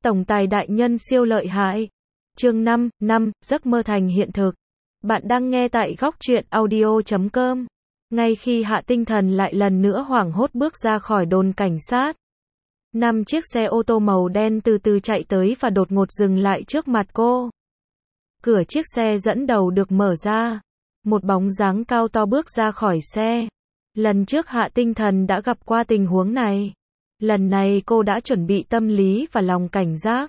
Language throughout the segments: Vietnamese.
Tổng tài đại nhân siêu lợi hại. Chương 5, giấc mơ thành hiện thực. Bạn đang nghe tại góc truyện audio.com. Ngay khi Hạ Tinh Thần lại lần nữa hoảng hốt bước ra khỏi đồn cảnh sát, 5 chiếc xe ô tô màu đen từ từ chạy tới và đột ngột dừng lại trước mặt cô. Cửa chiếc xe dẫn đầu được mở ra. Một bóng dáng cao to bước ra khỏi xe. Lần trước Hạ Tinh Thần đã gặp qua tình huống này. Lần này cô đã chuẩn bị tâm lý và lòng cảnh giác.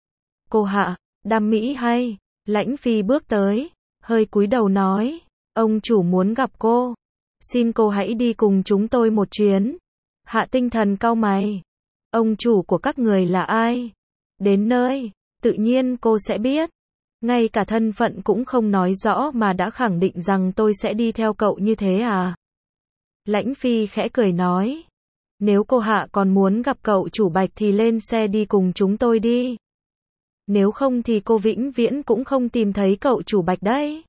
Cô Hạ, đam mỹ hay? Lãnh Phi bước tới, hơi cúi đầu nói, ông chủ muốn gặp cô. Xin cô hãy đi cùng chúng tôi một chuyến. Hạ Tinh Thần cau mày. Ông chủ của các người là ai? Đến nơi, tự nhiên cô sẽ biết. Ngay cả thân phận cũng không nói rõ mà đã khẳng định rằng tôi sẽ đi theo cậu như thế à? Lãnh Phi khẽ cười nói. Nếu cô Hạ còn muốn gặp cậu chủ Bạch thì lên xe đi cùng chúng tôi đi. Nếu không thì cô vĩnh viễn cũng không tìm thấy cậu chủ Bạch đấy.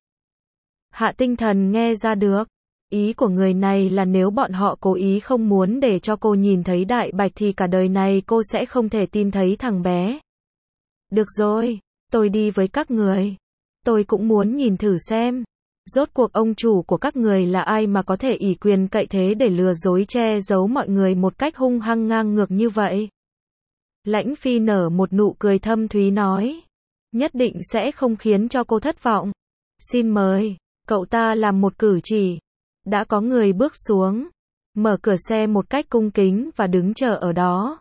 Hạ Tinh Thần nghe ra được. Ý của người này là nếu bọn họ cố ý không muốn để cho cô nhìn thấy Đại Bạch thì cả đời này cô sẽ không thể tìm thấy thằng bé. Được rồi, tôi đi với các người. Tôi cũng muốn nhìn thử xem. Rốt cuộc ông chủ của các người là ai mà có thể ỷ quyền cậy thế để lừa dối che giấu mọi người một cách hung hăng ngang ngược như vậy? Lãnh Phi nở một nụ cười thâm thúy nói. Nhất định sẽ không khiến cho cô thất vọng. Xin mời, cậu ta làm một cử chỉ. Đã có người bước xuống, mở cửa xe một cách cung kính và đứng chờ ở đó.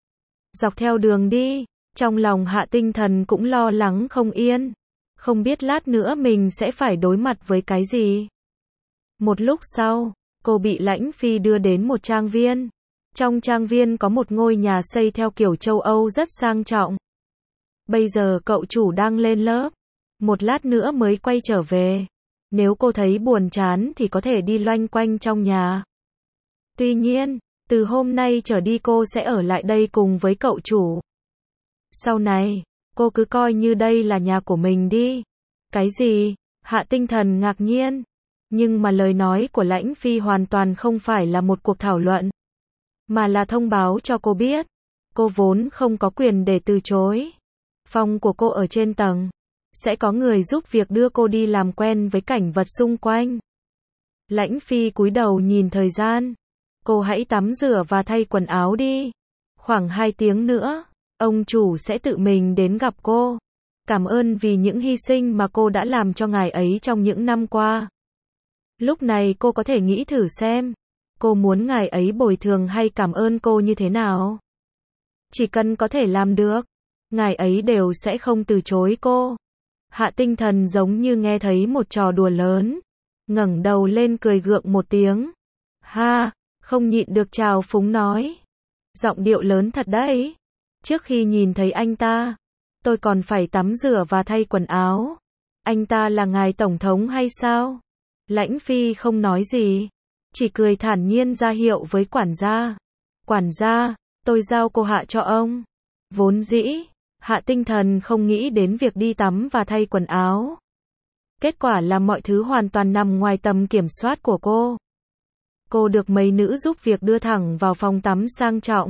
Dọc theo đường đi, trong lòng Hạ Tinh Thần cũng lo lắng không yên. Không biết lát nữa mình sẽ phải đối mặt với cái gì. Một lúc sau, cô bị Lãnh Phi đưa đến một trang viên. Trong trang viên có một ngôi nhà xây theo kiểu châu Âu rất sang trọng. Bây giờ cậu chủ đang lên lớp. Một lát nữa mới quay trở về. Nếu cô thấy buồn chán thì có thể đi loanh quanh trong nhà. Tuy nhiên, từ hôm nay trở đi cô sẽ ở lại đây cùng với cậu chủ. Sau này, cô cứ coi như đây là nhà của mình đi. Cái gì? Hạ Tinh Thần ngạc nhiên. Nhưng mà lời nói của Lãnh Phi hoàn toàn không phải là một cuộc thảo luận, mà là thông báo cho cô biết. Cô vốn không có quyền để từ chối. Phòng của cô ở trên tầng. Sẽ có người giúp việc đưa cô đi làm quen với cảnh vật xung quanh. Lãnh Phi cúi đầu nhìn thời gian. Cô hãy tắm rửa và thay quần áo đi. Khoảng 2 tiếng nữa, ông chủ sẽ tự mình đến gặp cô. Cảm ơn vì những hy sinh mà cô đã làm cho ngài ấy trong những năm qua. Lúc này cô có thể nghĩ thử xem. Cô muốn ngài ấy bồi thường hay cảm ơn cô như thế nào? Chỉ cần có thể làm được, ngài ấy đều sẽ không từ chối cô. Hạ Tinh Thần giống như nghe thấy một trò đùa lớn. Ngẩng đầu lên cười gượng một tiếng. Ha, không nhịn được trào phúng nói. Giọng điệu lớn thật đấy. Trước khi nhìn thấy anh ta, tôi còn phải tắm rửa và thay quần áo. Anh ta là ngài tổng thống hay sao? Lãnh Phi không nói gì, chỉ cười thản nhiên ra hiệu với quản gia. Quản gia, tôi giao cô Hạ cho ông. Vốn dĩ, Hạ Tinh Thần không nghĩ đến việc đi tắm và thay quần áo. Kết quả là mọi thứ hoàn toàn nằm ngoài tầm kiểm soát của cô. Cô được mấy nữ giúp việc đưa thẳng vào phòng tắm sang trọng,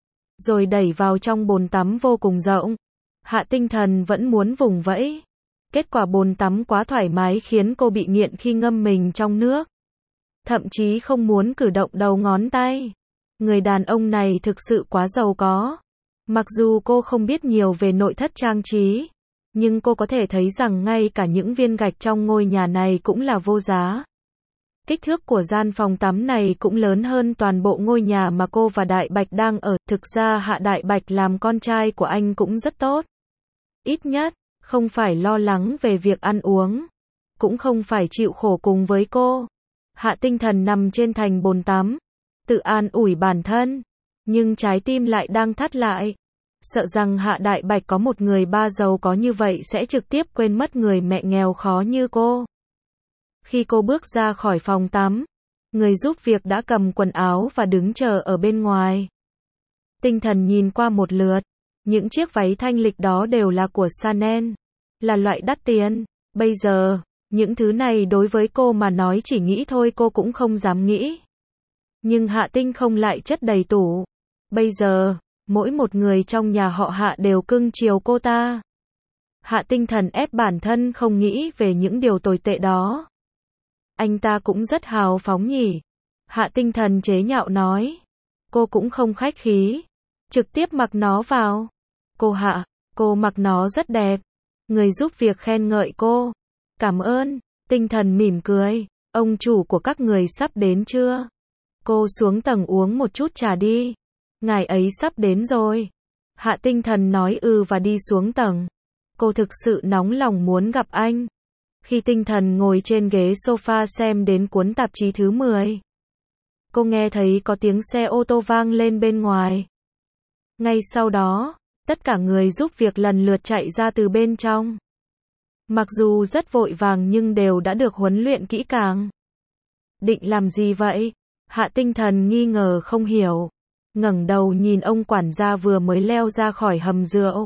rồi đẩy vào trong bồn tắm vô cùng rộng. Hạ Tinh Thần vẫn muốn vùng vẫy. Kết quả bồn tắm quá thoải mái khiến cô bị nghiện khi ngâm mình trong nước. Thậm chí không muốn cử động đầu ngón tay. Người đàn ông này thực sự quá giàu có. Mặc dù cô không biết nhiều về nội thất trang trí, nhưng cô có thể thấy rằng ngay cả những viên gạch trong ngôi nhà này cũng là vô giá. Kích thước của gian phòng tắm này cũng lớn hơn toàn bộ ngôi nhà mà cô và Đại Bạch đang ở. Thực ra Hạ Đại Bạch làm con trai của anh cũng rất tốt. Ít nhất, không phải lo lắng về việc ăn uống, cũng không phải chịu khổ cùng với cô. Hạ Tinh Thần nằm trên thành bồn tắm, tự an ủi bản thân, nhưng trái tim lại đang thắt lại. Sợ rằng Hạ Đại Bạch có một người ba giàu có như vậy sẽ trực tiếp quên mất người mẹ nghèo khó như cô. Khi cô bước ra khỏi phòng tắm, người giúp việc đã cầm quần áo và đứng chờ ở bên ngoài. Tinh Thần nhìn qua một lượt, những chiếc váy thanh lịch đó đều là của Chanel, là loại đắt tiền. Bây giờ, những thứ này đối với cô mà nói chỉ nghĩ thôi cô cũng không dám nghĩ. Nhưng Hạ Tinh không lại chất đầy tủ. Bây giờ, mỗi một người trong nhà họ Hạ đều cưng chiều cô ta. Hạ Tinh Thần ép bản thân không nghĩ về những điều tồi tệ đó. Anh ta cũng rất hào phóng nhỉ? Hạ Tinh Thần chế nhạo nói. Cô cũng không khách khí, trực tiếp mặc nó vào. Cô Hạ, cô mặc nó rất đẹp. Người giúp việc khen ngợi cô. Cảm ơn. Tinh Thần mỉm cười. Ông chủ của các người sắp đến chưa? Cô xuống tầng uống một chút trà đi. Ngài ấy sắp đến rồi. Hạ Tinh Thần nói và đi xuống tầng. Cô thực sự nóng lòng muốn gặp anh. Khi Tinh Thần ngồi trên ghế sofa xem đến cuốn tạp chí thứ 10, cô nghe thấy có tiếng xe ô tô vang lên bên ngoài. Ngay sau đó, tất cả người giúp việc lần lượt chạy ra từ bên trong. Mặc dù rất vội vàng nhưng đều đã được huấn luyện kỹ càng. Định làm gì vậy? Hạ Tinh Thần nghi ngờ không hiểu. Ngẩng đầu nhìn ông quản gia vừa mới leo ra khỏi hầm rượu.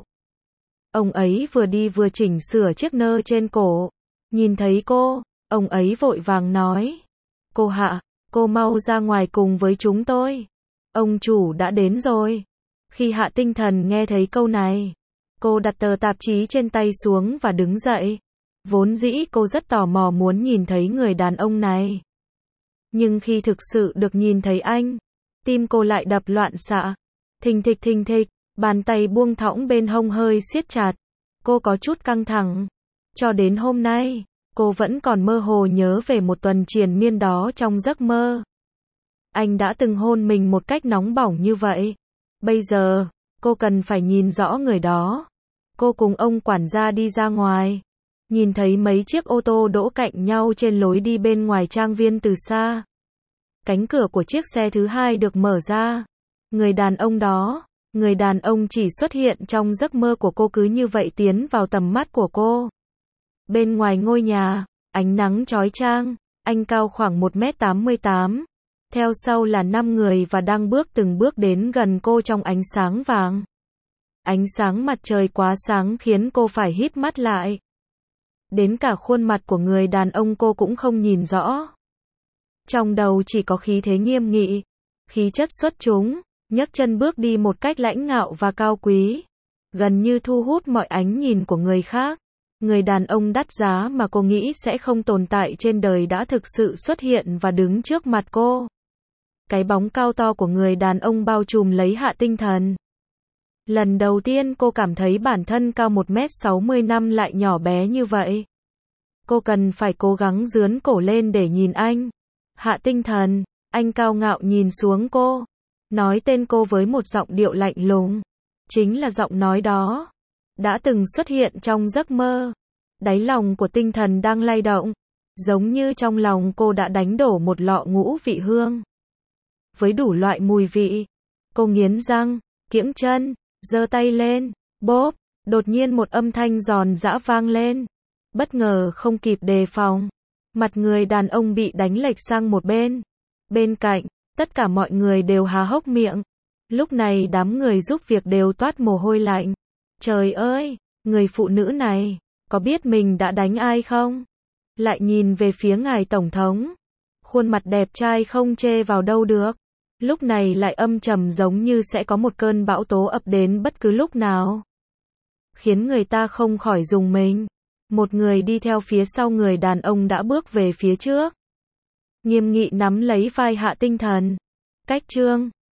Ông ấy vừa đi vừa chỉnh sửa chiếc nơ trên cổ. Nhìn thấy cô, ông ấy vội vàng nói. Cô Hạ, cô mau ra ngoài cùng với chúng tôi. Ông chủ đã đến rồi. Khi Hạ Tinh Thần nghe thấy câu này, cô đặt tờ tạp chí trên tay xuống và đứng dậy. Vốn dĩ cô rất tò mò muốn nhìn thấy người đàn ông này. Nhưng khi thực sự được nhìn thấy anh, tim cô lại đập loạn xạ. Thình thịch, bàn tay buông thõng bên hông hơi siết chặt. Cô có chút căng thẳng. Cho đến hôm nay, cô vẫn còn mơ hồ nhớ về một tuần triền miên đó trong giấc mơ. Anh đã từng hôn mình một cách nóng bỏng như vậy. Bây giờ, cô cần phải nhìn rõ người đó. Cô cùng ông quản gia đi ra ngoài. Nhìn thấy mấy chiếc ô tô đỗ cạnh nhau trên lối đi bên ngoài trang viên từ xa. Cánh cửa của chiếc xe thứ 2 được mở ra. Người đàn ông đó, người đàn ông chỉ xuất hiện trong giấc mơ của cô cứ như vậy tiến vào tầm mắt của cô. Bên ngoài ngôi nhà, ánh nắng chói chang, anh cao khoảng 1m88. Theo sau là 5 người và đang từng bước đến gần cô trong ánh sáng vàng. Ánh sáng mặt trời quá sáng khiến cô phải híp mắt lại. Đến cả khuôn mặt của người đàn ông cô cũng không nhìn rõ. Trong đầu chỉ có khí thế nghiêm nghị, khí chất xuất chúng, nhấc chân bước đi một cách lãnh ngạo và cao quý, gần như thu hút mọi ánh nhìn của người khác. Người đàn ông đắt giá mà cô nghĩ sẽ không tồn tại trên đời đã thực sự xuất hiện và đứng trước mặt cô. Cái bóng cao to của người đàn ông bao trùm lấy Hạ Tinh Thần. Lần đầu tiên cô cảm thấy bản thân cao 1m65 lại nhỏ bé như vậy. Cô cần phải cố gắng dướn cổ lên để nhìn anh. Hạ Tinh Thần, anh cao ngạo nhìn xuống cô. Nói tên cô với một giọng điệu lạnh lùng. Chính là giọng nói đó đã từng xuất hiện trong giấc mơ. Đáy lòng của Tinh Thần đang lay động. Giống như trong lòng cô đã đánh đổ một lọ ngũ vị hương. Với đủ loại mùi vị. Cô nghiến răng, kiễng chân, giơ tay lên, bốp. Đột nhiên một âm thanh giòn giã vang lên. Bất ngờ không kịp đề phòng. Mặt người đàn ông bị đánh lệch sang một bên. Bên cạnh, tất cả mọi người đều há hốc miệng. Lúc này đám người giúp việc đều toát mồ hôi lạnh. Trời ơi, người phụ nữ này, có biết mình đã đánh ai không? Lại nhìn về phía ngài tổng thống. Khuôn mặt đẹp trai không chê vào đâu được. Lúc này lại âm trầm giống như sẽ có một cơn bão tố ập đến bất cứ lúc nào. Khiến người ta không khỏi rùng mình. Một người đi theo phía sau người đàn ông đã bước về phía trước. Nghiêm nghị nắm lấy vai Hạ Tinh Thần. Cách chương